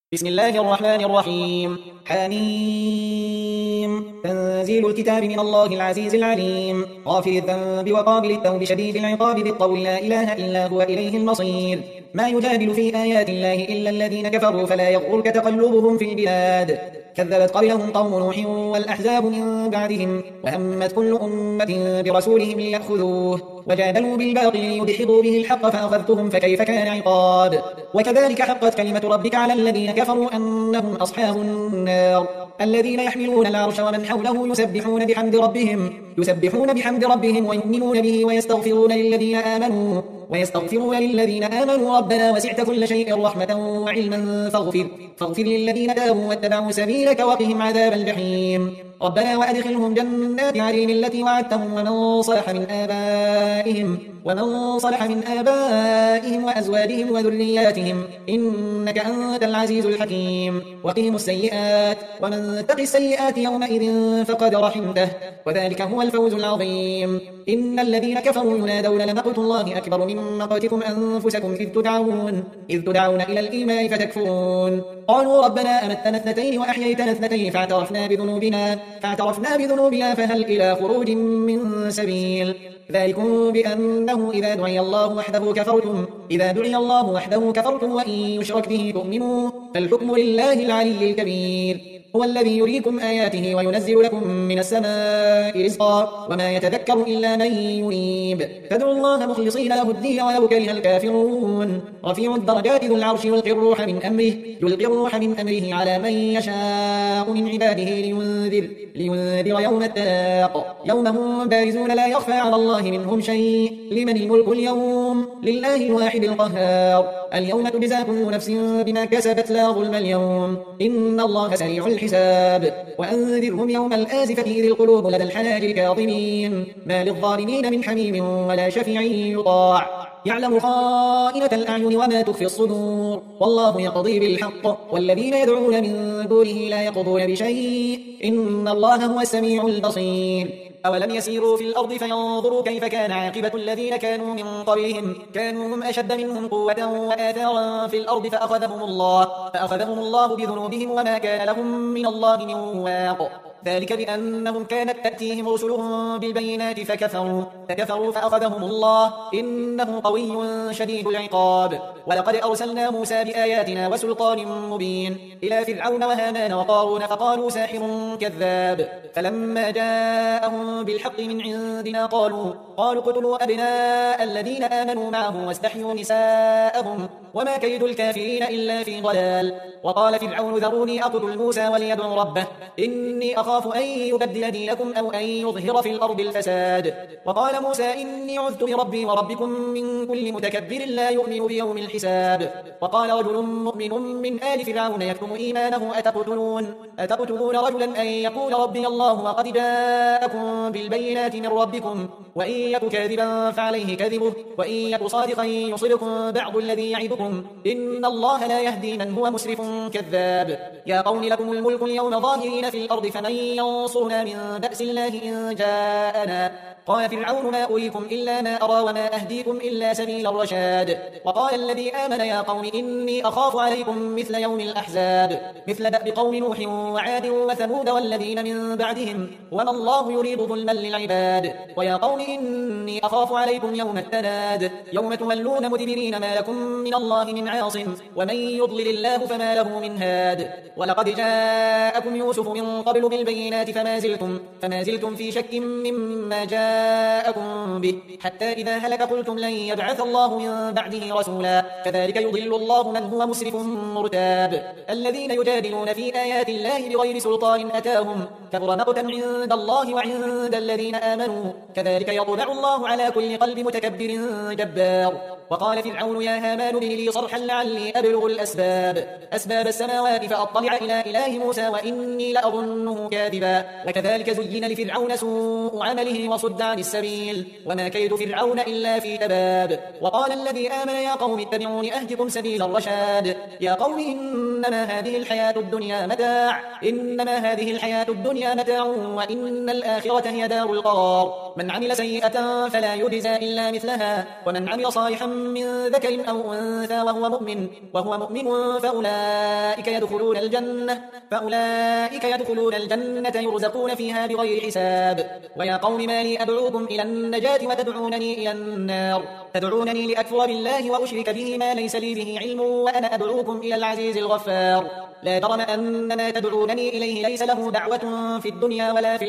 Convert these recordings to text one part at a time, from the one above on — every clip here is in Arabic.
بسم الله الرحمن الرحيم. حميم. تنزيل الكتاب من الله العزيز العليم، غافر الذنب وقابل التوب شديد العقاب ذي الطول لا إله إلا هو إليه المصير. ما يجادل في آيات الله إلا الذين كفروا فلا يغرك تقلبهم في البلاد. كذبت قبلهم قوم نوح والأحزاب من بعدهم، وهمت كل أمة برسولهم ليأخذوه، وجادلوا بالباطل ليدحضوا به الحق فأخذتهم فكيف كان عقاب. وكذلك حقت كلمة ربك على الذين كفروا أنهم أصحاب النار. الذين يحملون العرش ومن حوله يسبحون بحمد ربهم ويؤمنون به ويستغفرون للذين آمنوا ربنا وسعت كل شيء رحمة وعلما فاغفر للذين تابوا واتبعوا سبيلك وقهم عذاب الجحيم. ربنا وأدخلهم جنات عدن التي وعدتهم ومن صلح من آبائهم وأزواجهم وذرياتهم إنك أنت العزيز الحكيم. وقهم السيئات ومن تق السيئات يومئذ فقد رحمته وذلك هو الفوز العظيم. إن الذين كفروا ينادون لمقت الله أكبر من مقتكم أنفسكم إذ تدعون إلى الإيمان فتكفرون. قالوا ربنا أمتنا اثنتين وأحييتنا اثنتين فاعترفنا بذنوبنا فهل إلى خروج من سبيل. ذلكم بأنه إذا دعي الله وحده كفرتم وإن يشرك به تؤمنوا فالحكم لله العلي الكبير. هو الذي يريكم آياته وينزل لكم من السماء رزقا وما يتذكر إلا من ينيب. فادعوا الله مخلصين له الدين ولو كره الكافرون. رفيع الدرجات ذو العرش يلقي الروح من أمره على من يشاء من عباده لينذر يوم التلاق يوم هم بارزون لا يخفى على الله منهم شيء. لمن الملك اليوم؟ لله الواحد القهار. اليوم تجزى كل نفس بما كسبت لا ظلم اليوم إن الله سريع الحساب. وأنذرهم يوم الآزفة إذ القلوب لدى الحناجر كاظمين ما للظالمين من حميم ولا شفيع يطاع. يعلم خائنة الأعين وما تخفي الصدور والله يقضي بالحق والذين يدعون من دونه لا يقضون بشيء إن الله هو السميع البصير. أولم يسيروا في الأرض فينظروا كيف كان عاقبة الذين كانوا من قبلهم كانوا هم أشد منهم قوة وآثارا في الأرض فأخذهم الله بذنوبهم وما كان لهم من الله من واق. ذلك بأنهم كانت تأتيهم رسلهم بالبينات فكفروا فأخذهم الله إنه قوي شديد العقاب. ولقد أرسلنا موسى بآياتنا وسلطان مبين إلى فرعون وهامان وقارون فقالوا ساحر كذاب. فلما جاءهم بالحق من عندنا قالوا اقتلوا أبناء الذين آمنوا معه واستحيوا نساءهم وما كيد الكافرين إلا في ضلال. وقال فرعون ذروني أقتل موسى وليدع ربه إني أخاف أن يبدل دينكم أو أن يظهر في الأرض الفساد. وقال موسى إني عذت بربي وربكم من كل متكبر لا يؤمن بيوم الحساب. وقال رجل مؤمن من آل فرعون يكتم إيمانه أتقتلون رجلا أن يقول ربي الله وقد جاءكم بالبينات من ربكم وإن يك كاذبا فعليه كذبه وإن يك صادقا يصبكم بعض الذي يعدكم إن الله لا يهدي من هو مسرف كذاب. يا قوم لكم الملك اليوم ظاهرين في الأرض فمن ينصرنا من بأس الله إن جاءنا. قال فرعون ما أريكم إلا ما أرى وما أهديكم إلا سبيل الرشاد. وقال الذي آمن يا قوم إني أخاف عليكم مثل يوم الأحزاب مثل دأب قوم نوح وعاد وثمود والذين من بعدهم وما الله يريد ظلما للعباد. ويا قوم إني أخاف عليكم يوم التناد يوم تولون مدبرين ما لكم من الله من عاصم ومن يضلل الله فما له من هاد. ولقد جاءكم يوسف من قبل بالبينات فما زلتم في شك مما جاءكم به حتى إذا هلك قلتم لن يبعث الله من بعده رسولا كذلك يضل الله من هو مسرف مرتاب. الذين يجادلون في آيات الله بغير سلطان أتاهم كبر مقتا عند الله وعند الذين آمنوا كذلك يطبع الله على كل قلب متكبر جبار. وقال فرعون يا هامان ابن لي صرحا لعلي أبلغ أسباب السماوات فأطلع إلى إله موسى وإني لأظنه كاذبا. وكذلك زين لفرعون سوء عمله وصد عن السبيل وما كيد فرعون إلا في تباب. وقال الذي آمن يا قوم اتبعون أهدكم سبيل الرشاد. يا قوم إنما هذه الحياة الدنيا متاع وإن الآخرة هي دار القرار. من عمل سيئة فلا يجزى إلا مثلها ومن عمل صالحا من ذكر أو أنثى وهو مؤمن فأولئك يدخلون الجنة يرزقون فيها بغير حساب. ويا قوم ما لي أدعوكم إلى النجاة وتدعونني إلى النار تدعونني لأكفر بالله وأشرك به ما ليس لي به علم وأنا أدعوكم إلى العزيز الغفار. لا جرم أن ما تدعونني إليه ليس له دعوة في الدنيا ولا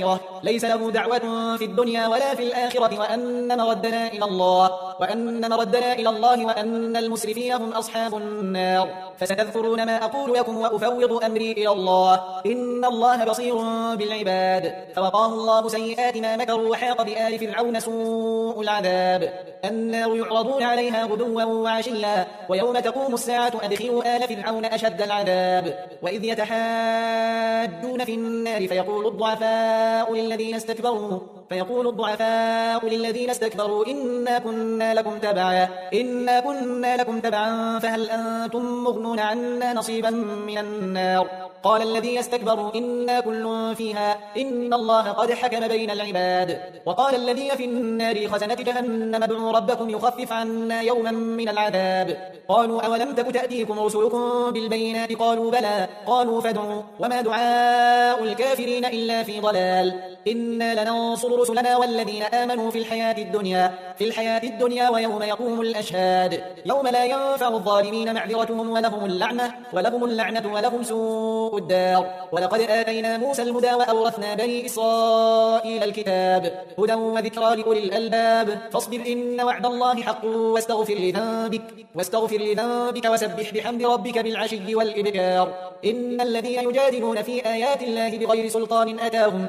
في الآخرة وأن مردنا إلى الله وأن المسرفين هم أصحاب النار. فستذكرون ما أقول لكم وأفوض أمري إلى الله إن الله بصير بالعباد. فوقاه الله سيئات ما مكروا وحاق بآل فرعون سوء العذاب. النار يعرضون عليها غدوا وعشيا ويوم تقوم الساعة أدخلوا آل فرعون أشد العذاب. وإذ يتحاجون في النار فيقول الضعفاء للذين استكبروا إنا كنا لكم تبعا فهل أنتم مغنون عنا نصيبا من النار. قال الذين استكبروا إنا كل فيها إن الله قد حكم بين العباد. وقال الذين في النار خزنة جهنم ادعوا ربكم يخفف عنا يوما من العذاب. قالوا أولم تك تأتيكم رسلكم بالبينات قالوا بلى قالوا فادعوا وما دعاء الكافرين إلا في ضلال. إنا لننصر رسلنا والذين آمنوا في الحياة الدنيا ويوم يقوم الأشهاد يوم لا ينفع الظالمين معذرتهم ولهم اللعنة ولهم سوء الدار. ولقد آتينا موسى الهدى وأورثنا بني إسرائيل الكتاب هدى وذكرى لأولي الألباب. فاصبر إن وعد الله حق واستغفر لذنبك وسبح بحمد ربك بالعشي والإبكار. إن الذين يجادلون في آيات الله بغير سلطان أتاهم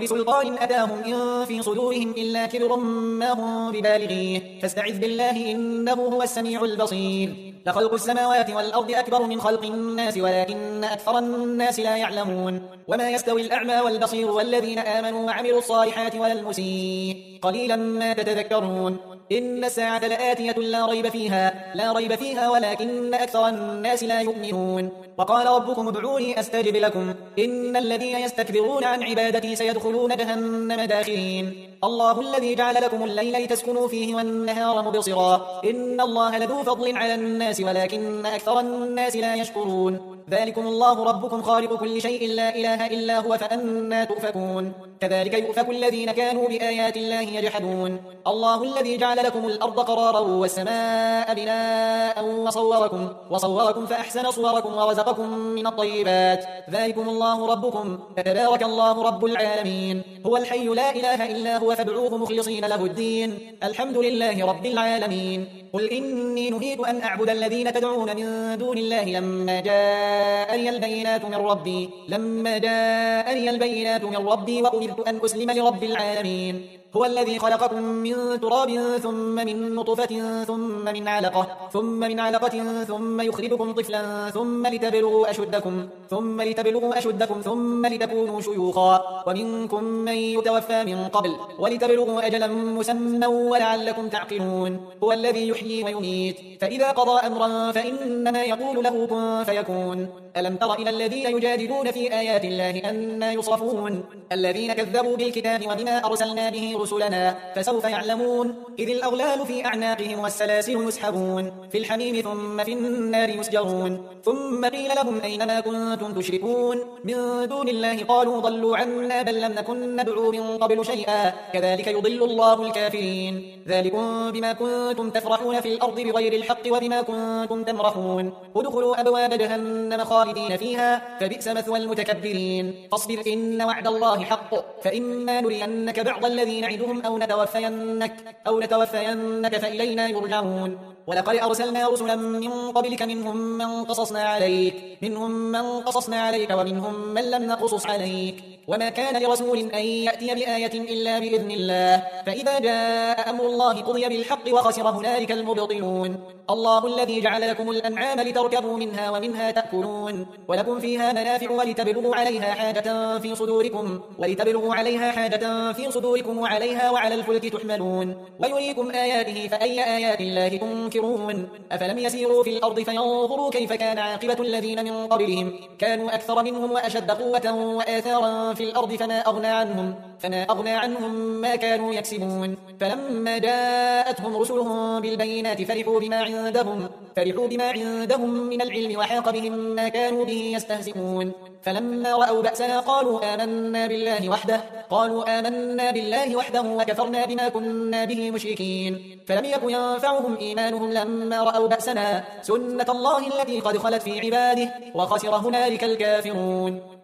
إن في صدورهم إلا كبر ما هم ببالغيه فاستعذ بالله إنه هو السميع البصير. لخلق السماوات والأرض أكبر من خلق الناس ولكن أكثر الناس لا يعلمون. وما يستوي الأعمى والبصير والذين آمنوا وعملوا الصالحات ولا المسيء قليلا ما تتذكرون. إن الساعة لآتية لا ريب فيها ولكن أكثر الناس لا يؤمنون. وقال ربكم ادعوني أستجب لكم إن الذين يستكبرون عن عبادتي سيدخلون جهنم داخرين. الله الذي جعل لكم الليل لتسكنوا فيه والنهار مبصرا إن الله لذو فضل على الناس ولكن أكثر الناس لا يشكرون. ذلكم الله ربكم خالق كل شيء لا إله إلا هو فأنا تؤفكون. كذلك يؤفك الذين كانوا بآيات الله يجحدون. الله الذي جعل لكم الأرض قرارا والسماء بناء وصوركم فأحسن صوركم ورزقكم من الطيبات. ذلكم الله ربكم فتبارك الله رب العالمين. هو الحي لا إله إلا هو فادعوه مخلصين له الدين الحمد لله رب العالمين. قل إني نهيت أن أعبد الذين تدعون من دون الله لما جاءني البينات من ربي وأمرت أن أسلم لرب العالمين. هو الذي خلقكم من تراب ثم من نطفة ثم من علقة ثم يخرجكم طفلا ثم لتبلغوا أشدكم ثم لتكونوا شيوخا ومنكم من يتوفى من قبل ولتبلغوا أجلا مسمى ولعلكم تعقلون. هو الذي يحيي ويميت فإذا قضى أمرا فإنما يقول له كن فيكون. ألم تر إلى الذين يجادلون في آيات الله أنى يصرفون الذين كذبوا بالكتاب وبما أرسلنا به رسلنا فسوف يعلمون. إذ الأغلال في أعناقهم والسلاسل يسحبون في الحميم ثم في النار يسجرون. ثم قيل لهم أين ما كنتم تشركون من دون الله قالوا ضلوا عنا بل لم نكن ندعو من قبل شيئا كذلك يضل الله الكافرين. ذلكم بما كنتم تفرحون في الأرض بغير الحق وبما كنتم تمرحون. ادخلوا أبواب جهنم خالدين فيها فبئس مثوى المتكبرين. فاصبر إن وعد الله حق فإما نرينك بعض الذي نعدهم أو نتوفينك فإلينا يرجعون. ولقد أرسلنا رسلا من قبلك منهم من قصصنا عليك ومنهم من لم نقصص عليك. وما كان لرسول أن يأتي بآية إلا بإذن الله فإذا جاء أمر الله قضي بالحق وخسر هنالك المبطلون. الله الذي جعل لكم الأنعام لتركبوا منها ومنها تأكلون ولكم فيها منافع ولتبلغوا عليها حاجة في صدوركم وعليها وعلى الفلك تحملون. ويريكم آياته فأي آيات الله تنكرون. أفلم يسيروا في الأرض فينظروا كيف كان عاقبة الذين من قبلهم كانوا أكثر منهم وأشد قوة وآثارا في الأرض فما أغنى عنهم ما كانوا يكسبون. فلما جاءتهم رسلهم بالبينات فرحوا بما عندهم من العلم وحاق بهم ما كانوا به يستهزئون. فلما رأوا بأسنا قالوا آمنا بالله وحده وكفرنا بما كنا به مشركين. فلم يكن ينفعهم إيمانهم لما رأوا بأسنا، سنة الله التي قد خلت في عباده، وخسر هنالك الكافرون.